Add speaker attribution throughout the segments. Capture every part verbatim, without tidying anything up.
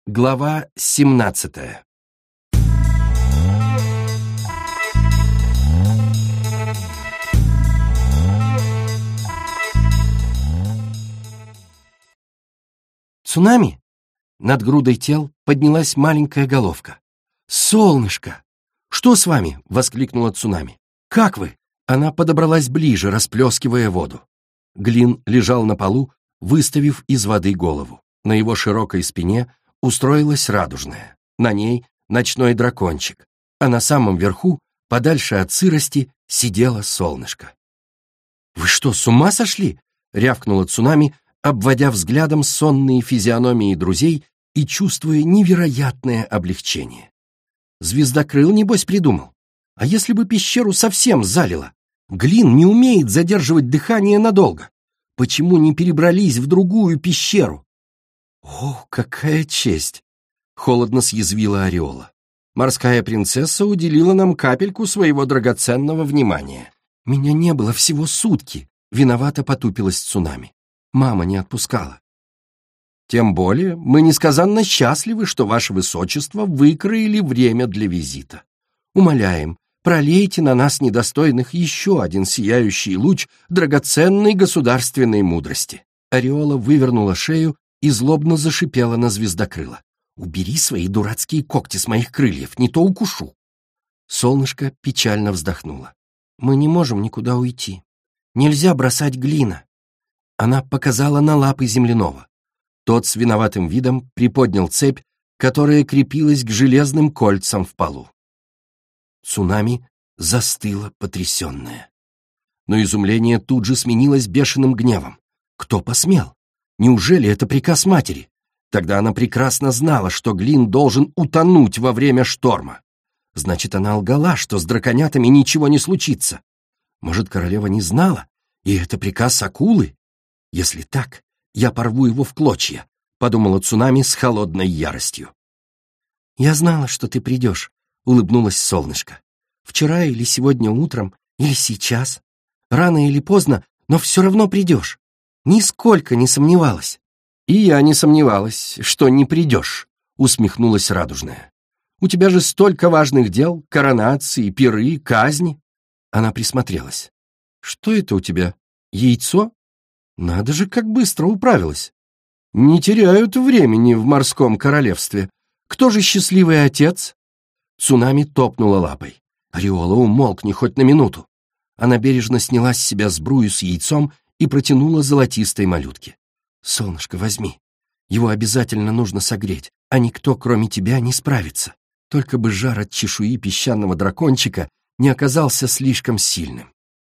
Speaker 1: Глава семнадцатая. «Цунами?» Над грудой тел поднялась маленькая головка. «Солнышко! Что с вами?» — воскликнула Цунами. «Как вы?» Она подобралась ближе, расплескивая воду. Глин лежал на полу, выставив из воды голову. На его широкой спине устроилась радужная. На ней ночной дракончик, а на самом верху, подальше от сырости, сидело солнышко. «Вы что, с ума сошли?» — рявкнула Цунами, обводя взглядом сонные физиономии друзей и чувствуя невероятное облегчение. «Звездокрыл, небось, придумал. А если бы пещеру совсем залило? Глин не умеет задерживать дыхание надолго. Почему не перебрались в другую пещеру?» «О, какая честь!» — холодно съязвила Ореола. «Морская принцесса уделила нам капельку своего драгоценного внимания. Меня не было всего сутки», — виновато потупилась Цунами. «Мама не отпускала». «Тем более мы несказанно счастливы, что ваше высочество выкроили время для визита. Умоляем, пролейте на нас недостойных еще один сияющий луч драгоценной государственной мудрости». Ореола вывернула шею и злобно зашипела на звездокрыла. «Убери свои дурацкие когти с моих крыльев, не то укушу». Солнышко печально вздохнуло. «Мы не можем никуда уйти. Нельзя бросать Глина». Она показала на лапы земляного. Тот с виноватым видом приподнял цепь, которая крепилась к железным кольцам в полу. Цунами застыла потрясенная. Но изумление тут же сменилось бешеным гневом. Кто посмел? Неужели это приказ матери? Тогда она прекрасно знала, что Глин должен утонуть во время шторма. Значит, она лгала, что с драконятами ничего не случится. Может, королева не знала, и это приказ акулы? Если так, я порву его в клочья, подумала Цунами с холодной яростью. «Я знала, что ты придешь», — улыбнулась солнышко. «Вчера или сегодня утром, или сейчас. Рано или поздно, но все равно придешь. Нисколько не сомневалась». «И я не сомневалась, что не придешь», — усмехнулась радужная. «У тебя же столько важных дел, коронации, пиры, казни». Она присмотрелась. «Что это у тебя? Яйцо? Надо же, как быстро управилась. Не теряют времени в морском королевстве. Кто же счастливый отец?» Цунами топнула лапой. Ореола, умолкни хоть на минуту. Она бережно сняла с себя сбрую с яйцом и протянула золотистой малютке. «Солнышко, возьми. Его обязательно нужно согреть, а никто, кроме тебя, не справится. Только бы жар от чешуи песчаного дракончика не оказался слишком сильным».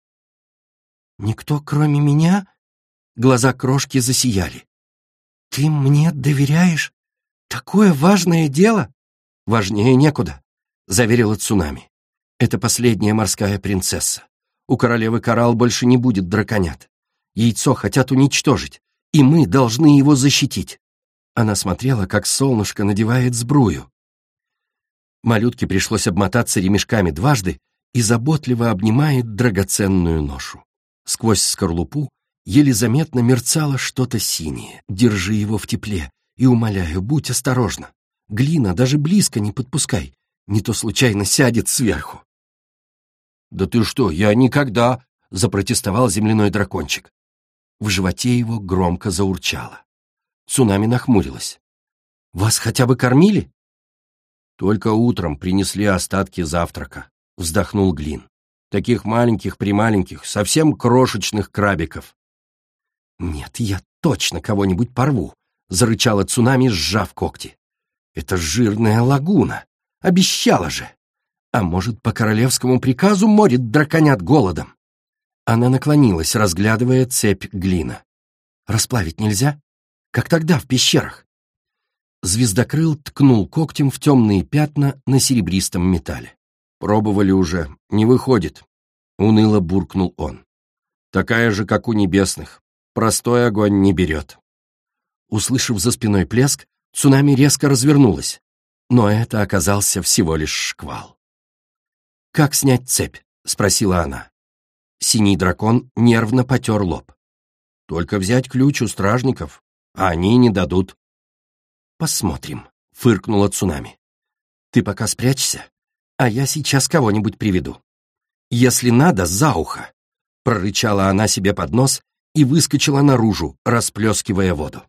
Speaker 1: «Никто, кроме меня?» Глаза крошки засияли. «Ты мне доверяешь? Такое важное дело?» «Важнее некуда», — заверила Цунами. «Это последняя морская принцесса. У королевы Коралл больше не будет драконят. Яйцо хотят уничтожить, и мы должны его защитить». Она смотрела, как солнышко надевает сбрую. Малютке пришлось обмотаться ремешками дважды и заботливо обнимает драгоценную ношу. Сквозь скорлупу еле заметно мерцало что-то синее. «Держи его в тепле и, умоляю, будь осторожна. Глина даже близко не подпускай, не то случайно сядет сверху». «Да ты что, я никогда!» — запротестовал земляной дракончик. В животе его громко заурчало. Цунами нахмурилась. «Вас хотя бы кормили?» «Только утром принесли остатки завтрака», — вздохнул Глин. «Таких маленьких-прималеньких, совсем крошечных крабиков». «Нет, я точно кого-нибудь порву», — зарычала Цунами, сжав когти. «Это жирная лагуна. Обещала же. А может, по королевскому приказу морит драконят голодом?» Она наклонилась, разглядывая цепь Глина. «Расплавить нельзя? Как тогда в пещерах?» Звездокрыл ткнул когтем в темные пятна на серебристом металле. «Пробовали уже, не выходит», — уныло буркнул он. «Такая же, как у небесных. Простой огонь не берет». Услышав за спиной плеск, Цунами резко развернулась, но это оказался всего лишь шквал. «Как снять цепь?» — спросила она. Синий дракон нервно потер лоб. «Только взять ключ у стражников, а они не дадут». «Посмотрим», фыркнула Цунами. «Ты пока спрячься, а я сейчас кого-нибудь приведу. Если надо, за ухо!» Прорычала она себе под нос и выскочила наружу, расплескивая воду.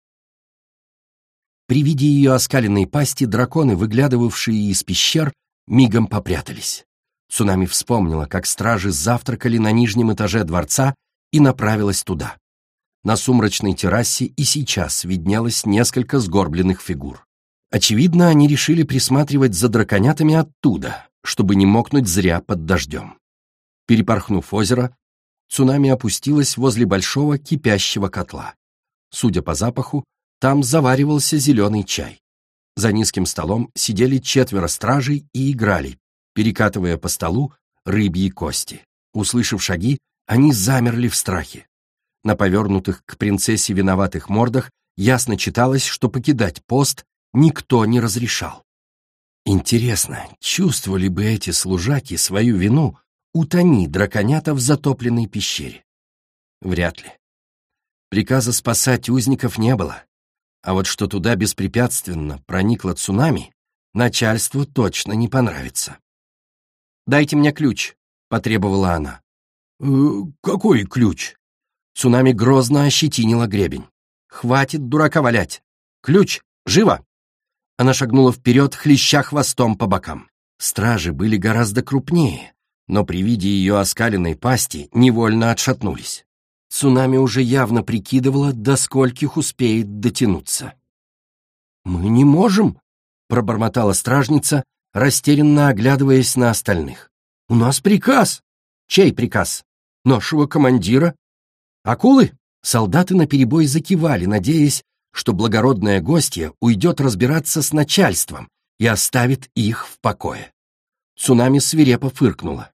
Speaker 1: При виде ее оскаленной пасти драконы, выглядывавшие из пещер, мигом попрятались. Цунами вспомнила, как стражи завтракали на нижнем этаже дворца, и направилась туда. На сумрачной террасе и сейчас виднелось несколько сгорбленных фигур. Очевидно, они решили присматривать за драконятами оттуда, чтобы не мокнуть зря под дождем. Перепорхнув озеро, Цунами опустилась возле большого кипящего котла. Судя по запаху, там заваривался зеленый чай. За низким столом сидели четверо стражей и играли, перекатывая по столу рыбьи кости. Услышав шаги, они замерли в страхе. На повернутых к принцессе виноватых мордах ясно читалось, что покидать пост никто не разрешал. Интересно, чувствовали бы эти служаки свою вину, утони драконята в затопленной пещере? Вряд ли. Приказа спасать узников не было, а вот что туда беспрепятственно проникла Цунами, начальству точно не понравится. «Дайте мне ключ», — потребовала она. «Э, какой ключ?» Цунами грозно ощетинила гребень. «Хватит дурака валять! Ключ! Живо!» Она шагнула вперед, хлеща хвостом по бокам. Стражи были гораздо крупнее, но при виде ее оскаленной пасти невольно отшатнулись. Цунами уже явно прикидывала, до скольких успеет дотянуться. «Мы не можем», — пробормотала стражница, растерянно оглядываясь на остальных. «У нас приказ». «Чей приказ? Нашего командира?» «Акулы?» Солдаты наперебой закивали, надеясь, что благородная гостья уйдет разбираться с начальством и оставит их в покое. Цунами свирепо фыркнула.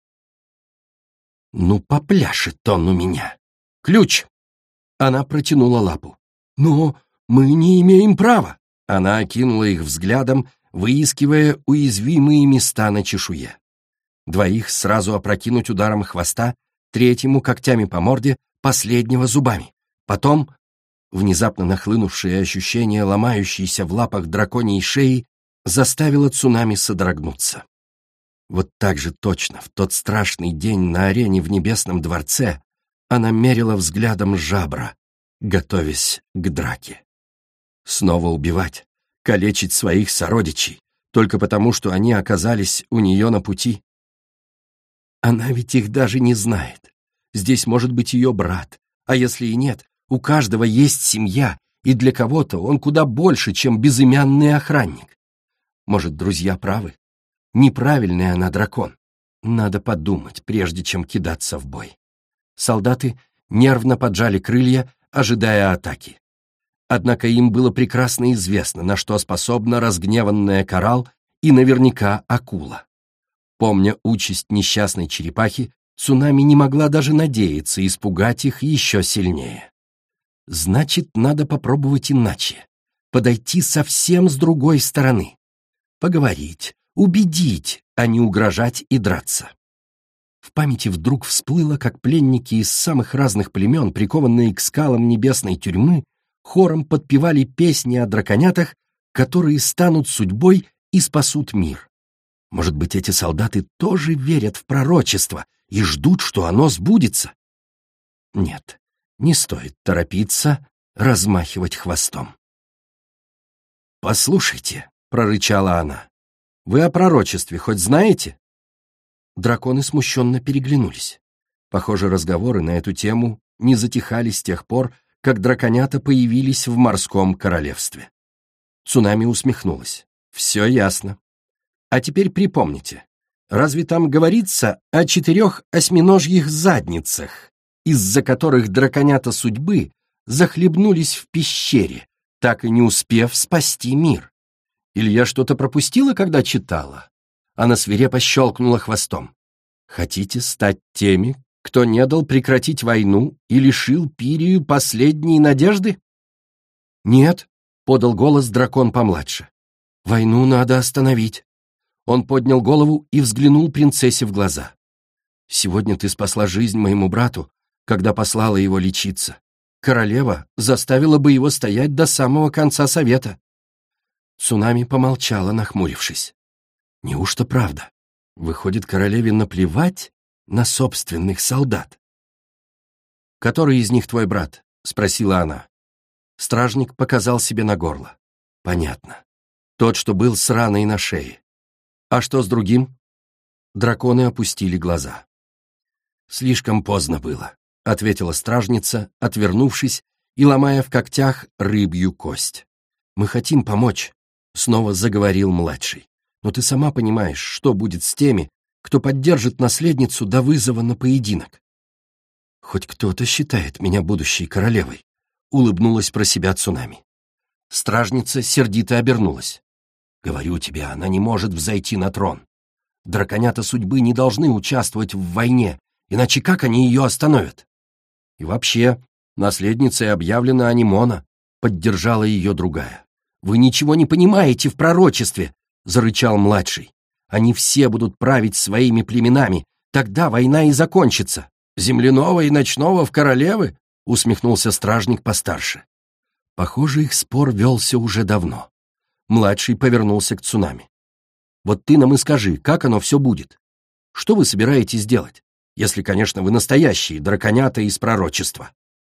Speaker 1: «Ну, попляшет он у меня! Ключ!» Она протянула лапу. «Но мы не имеем права!» Она окинула их взглядом, выискивая уязвимые места на чешуе. Двоих сразу опрокинуть ударом хвоста, третьему когтями по морде, последнего зубами. Потом внезапно нахлынувшее ощущение ломающейся в лапах драконьей шеи заставило Цунами содрогнуться. Вот так же точно в тот страшный день на арене в Небесном дворце она мерила взглядом жабра, готовясь к драке. Снова убивать, калечить своих сородичей, только потому, что они оказались у нее на пути. Она ведь их даже не знает. Здесь может быть ее брат, а если и нет, у каждого есть семья, и для кого-то он куда больше, чем безымянный охранник. Может, друзья правы? Неправильный она дракон. Надо подумать, прежде чем кидаться в бой. Солдаты нервно поджали крылья, ожидая атаки. Однако им было прекрасно известно, на что способна разгневанная коралл и наверняка акула. Помня участь несчастной черепахи, Цунами не могла даже надеяться испугать их еще сильнее. Значит, надо попробовать иначе. Подойти совсем с другой стороны. Поговорить, убедить, а не угрожать и драться. В памяти вдруг всплыло, как пленники из самых разных племен, прикованные к скалам небесной тюрьмы, хором подпевали песни о драконятах, которые станут судьбой и спасут мир. Может быть, эти солдаты тоже верят в пророчество и ждут, что оно сбудется? Нет, не стоит торопиться, размахивать хвостом. «Послушайте», — прорычала она, — «вы о пророчестве хоть знаете?» Драконы смущенно переглянулись. Похоже, разговоры на эту тему не затихали с тех пор, как драконята появились в морском королевстве. Цунами усмехнулась. «Все ясно. А теперь припомните, разве там говорится о четырех осьминожьих задницах, из-за которых драконята судьбы захлебнулись в пещере, так и не успев спасти мир? Или я что-то пропустила, когда читала?» Она свирепо щелкнула хвостом. «Хотите стать теми, кто не дал прекратить войну и лишил Пирию последней надежды?» «Нет», — подал голос дракон помладше. «Войну надо остановить». Он поднял голову и взглянул принцессе в глаза. «Сегодня ты спасла жизнь моему брату, когда послала его лечиться. Королева заставила бы его стоять до самого конца совета». Цунами помолчала, нахмурившись. Неужто правда? Выходит, королеве наплевать на собственных солдат? «Который из них твой брат?» — спросила она. Стражник показал себе на горло. «Понятно. Тот, что был с раной на шее. А что с другим?» Драконы опустили глаза. «Слишком поздно было», — ответила стражница, отвернувшись и ломая в когтях рыбью кость. «Мы хотим помочь», — снова заговорил младший. «Но ты сама понимаешь, что будет с теми, кто поддержит наследницу до вызова на поединок». «Хоть кто-то считает меня будущей королевой», — улыбнулась про себя Цунами. Стражница сердито обернулась. «Говорю тебе, она не может взойти на трон. Драконята судьбы не должны участвовать в войне, иначе как они ее остановят? И вообще, наследницей объявлена Анимона», — поддержала ее другая. «Вы ничего не понимаете в пророчестве», — зарычал младший. «Они все будут править своими племенами, тогда война и закончится». «Земляного и ночного в королевы?» — усмехнулся стражник постарше. Похоже, их спор велся уже давно. Младший повернулся к Цунами. «Вот ты нам и скажи, как оно все будет? Что вы собираетесь делать, если, конечно, вы настоящие драконята из пророчества?»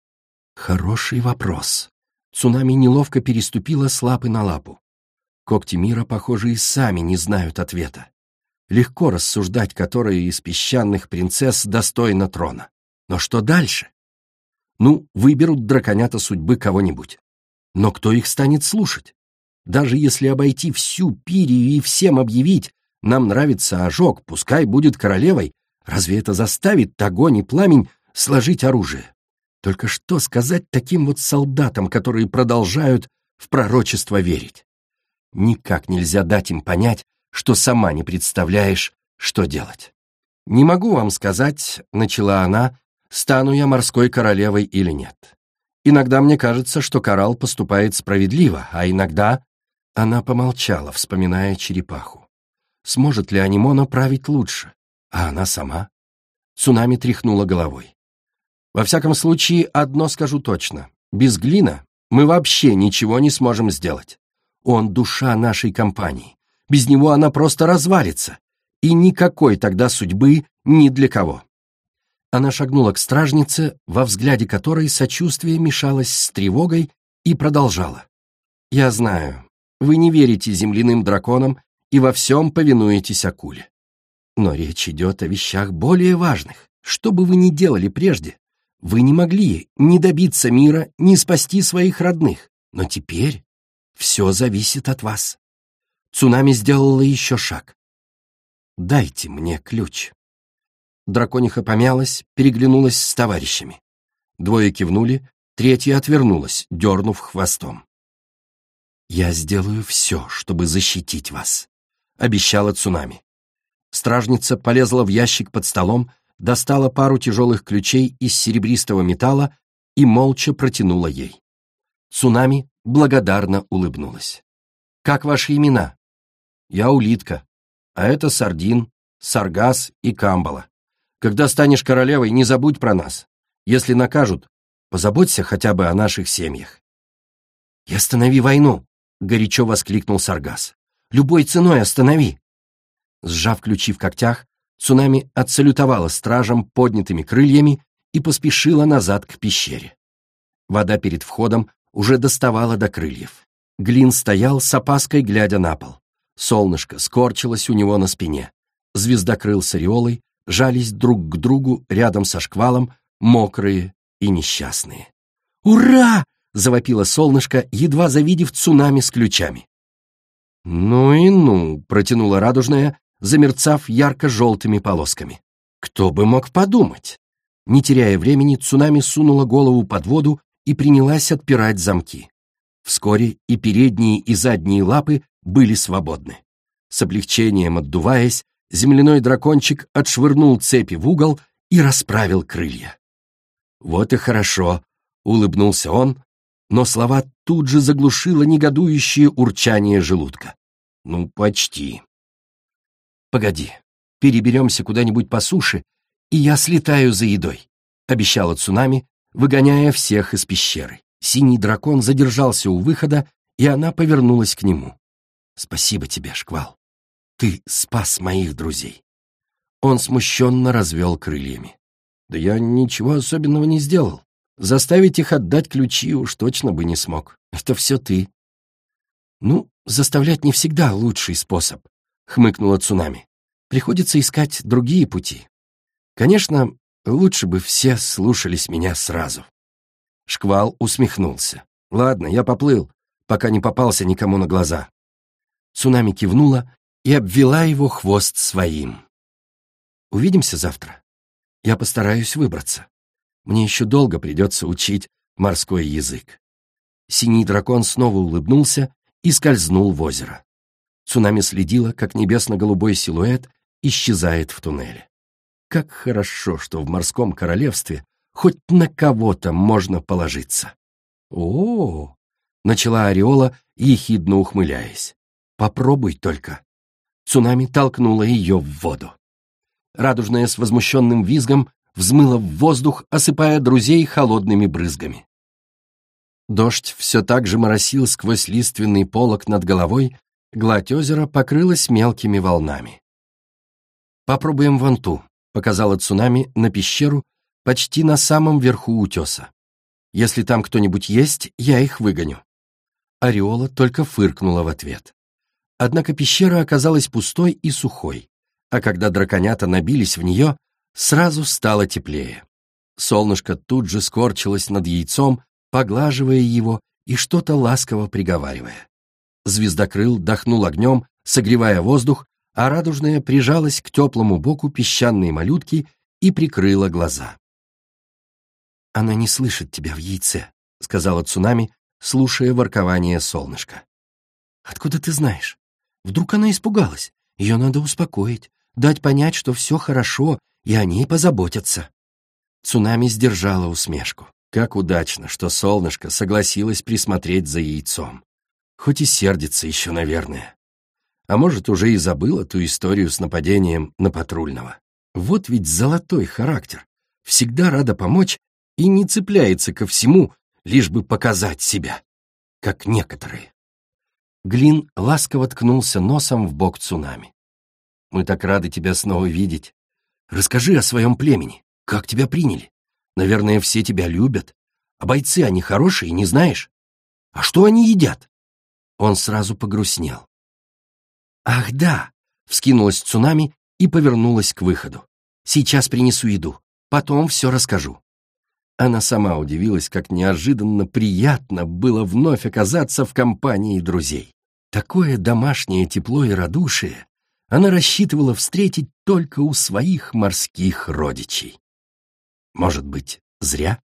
Speaker 1: Хороший вопрос. Цунами неловко переступила с лапы на лапу. Когти мира, похоже, и сами не знают ответа. Легко рассуждать, которая из песчаных принцесс достойна трона. Но что дальше? Ну, выберут драконята судьбы кого-нибудь. Но кто их станет слушать? Даже если обойти всю Пирию и всем объявить, нам нравится ожог, пускай будет королевой, разве это заставит огонь и пламень сложить оружие? Только что сказать таким вот солдатам, которые продолжают в пророчество верить? Никак нельзя дать им понять, что сама не представляешь, что делать. «Не могу вам сказать», — начала она, — «стану я морской королевой или нет. Иногда мне кажется, что Коралл поступает справедливо, а иногда...» Она помолчала, вспоминая черепаху. Сможет ли Анимона править лучше? А она сама? Цунами тряхнула головой. «Во всяком случае, одно скажу точно. Без Глина мы вообще ничего не сможем сделать. Он — душа нашей компании. Без него она просто развалится, и никакой тогда судьбы ни для кого». Она шагнула к стражнице, во взгляде которой сочувствие мешалось с тревогой, и продолжала. «Я знаю, вы не верите земляным драконам и во всем повинуетесь акуле. Но речь идет о вещах более важных. Что бы вы ни делали прежде, вы не могли ни добиться мира, ни спасти своих родных. Но теперь все зависит от вас». Цунами сделала еще шаг. «Дайте мне ключ». Дракониха помялась, переглянулась с товарищами. Двое кивнули, третья отвернулась, дернув хвостом. «Я сделаю все, чтобы защитить вас», — обещала Цунами. Стражница полезла в ящик под столом, достала пару тяжелых ключей из серебристого металла и молча протянула ей. Цунами благодарно улыбнулась. «Как ваши имена?» «Я Улитка, а это Сардин, Саргас и Камбала. Когда станешь королевой, не забудь про нас. Если накажут, позаботься хотя бы о наших семьях». «И останови войну!» — горячо воскликнул Саргас. «Любой ценой останови!» Сжав ключи в когтях, Цунами отсалютовала стражам поднятыми крыльями и поспешила назад к пещере. Вода перед входом уже доставала до крыльев. Глин стоял с опаской, глядя на пол. Солнышко скорчилось у него на спине. Звездокрыл с ореолой жались друг к другу рядом со шквалом, мокрые и несчастные. «Ура!» — завопило солнышко, едва завидев Цунами с ключами. «Ну и ну!» — протянула радужная, замерцав ярко-желтыми полосками. «Кто бы мог подумать?» Не теряя времени, Цунами сунула голову под воду и принялась отпирать замки. Вскоре и передние, и задние лапы были свободны. С облегчением отдуваясь, земляной дракончик отшвырнул цепи в угол и расправил крылья. «Вот и хорошо», — улыбнулся он, но слова тут же заглушило негодующее урчание желудка. «Ну, почти». «Погоди, переберемся куда-нибудь по суше, и я слетаю за едой», — обещала Цунами, выгоняя всех из пещеры. Синий дракон задержался у выхода, и она повернулась к нему. Спасибо тебе, Шквал. Ты спас моих друзей. Он смущенно развел крыльями. Да я ничего особенного не сделал. Заставить их отдать ключи уж точно бы не смог. Это все ты. Ну, заставлять не всегда лучший способ, хмыкнула Цунами. Приходится искать другие пути. Конечно, лучше бы все слушались меня сразу. Шквал усмехнулся. Ладно, я поплыл, пока не попался никому на глаза. Цунами кивнула и обвела его хвост своим. Увидимся завтра. Я постараюсь выбраться. Мне еще долго придется учить морской язык. Синий дракон снова улыбнулся и скользнул в озеро. Цунами следила, как небесно-голубой силуэт исчезает в туннеле. Как хорошо, что в морском королевстве хоть на кого-то можно положиться. О, начала Ореола, ехидно ухмыляясь. Попробуй только. Цунами толкнула ее в воду. Радужная с возмущенным визгом взмыла в воздух, осыпая друзей холодными брызгами. Дождь все так же моросил сквозь лиственный полог над головой, гладь озера покрылась мелкими волнами. «Попробуем вон ту», — показала Цунами на пещеру почти на самом верху утеса. «Если там кто-нибудь есть, я их выгоню». Ореола только фыркнула в ответ. Однако пещера оказалась пустой и сухой, а когда драконята набились в нее, сразу стало теплее. Солнышко тут же скорчилось над яйцом, поглаживая его и что-то ласково приговаривая. Звездокрыл дохнул огнем, согревая воздух, а радужная прижалась к теплому боку песчаной малютки и прикрыла глаза. «Она не слышит тебя в яйце», — сказала Цунами, слушая воркование солнышка. «Откуда ты знаешь? Вдруг она испугалась? Ее надо успокоить, дать понять, что все хорошо, и о ней позаботятся». Цунами сдержала усмешку. Как удачно, что солнышко согласилось присмотреть за яйцом. Хоть и сердится еще, наверное. А может, уже и забыла ту историю с нападением на патрульного. Вот ведь золотой характер. Всегда рада помочь и не цепляется ко всему, лишь бы показать себя, как некоторые. Глин ласково ткнулся носом в бок Цунами. «Мы так рады тебя снова видеть. Расскажи о своем племени. Как тебя приняли? Наверное, все тебя любят. А бойцы, они хорошие, не знаешь? А что они едят?» Он сразу погрустнел. «Ах, да!» — вскинулась Цунами и повернулась к выходу. «Сейчас принесу еду, потом все расскажу». Она сама удивилась, как неожиданно приятно было вновь оказаться в компании друзей. Такое домашнее тепло и радушие она рассчитывала встретить только у своих морских родичей. Может быть, зря?